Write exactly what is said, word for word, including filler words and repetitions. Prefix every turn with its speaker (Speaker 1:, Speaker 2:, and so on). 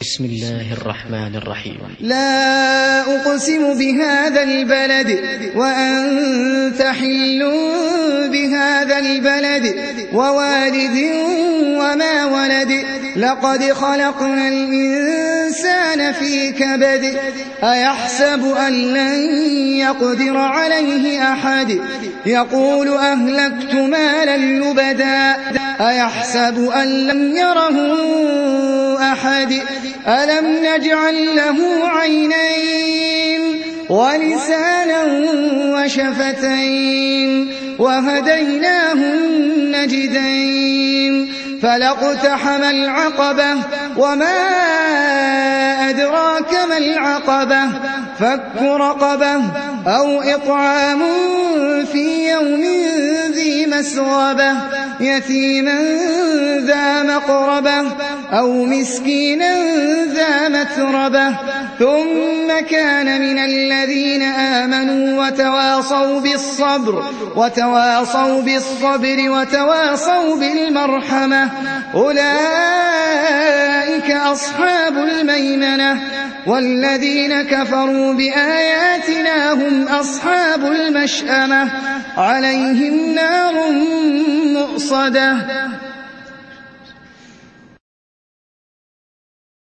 Speaker 1: بسم الله الرحمن الرحيم.
Speaker 2: لا أقسم بهذا البلد وأنت حل بهذا البلد ووالد وما ولد لقد خلقنا الإنسان في كبد أيحسب أن لن يقدر عليه أحد يقول أهلكت مالا لبدا أيحسب أن لم يره أحد ألم نجعل له عينين ولسانا وشفتين وهديناه النجدين فلاقتحم العقبة وما أدراك ما العقبة فك رقبة أو إطعام في يوم ذي مسغبة يتيما ذا مقربة أو مسكينا ذا متربة ثم كان من الذين آمنوا وتواصوا بالصبر وتواصوا بالصبر وتواصوا بالمرحمة أولئك أصحاب الميمنة والذين كفروا بآياتنا هم أصحاب المشأمة عليهم نار مؤصدة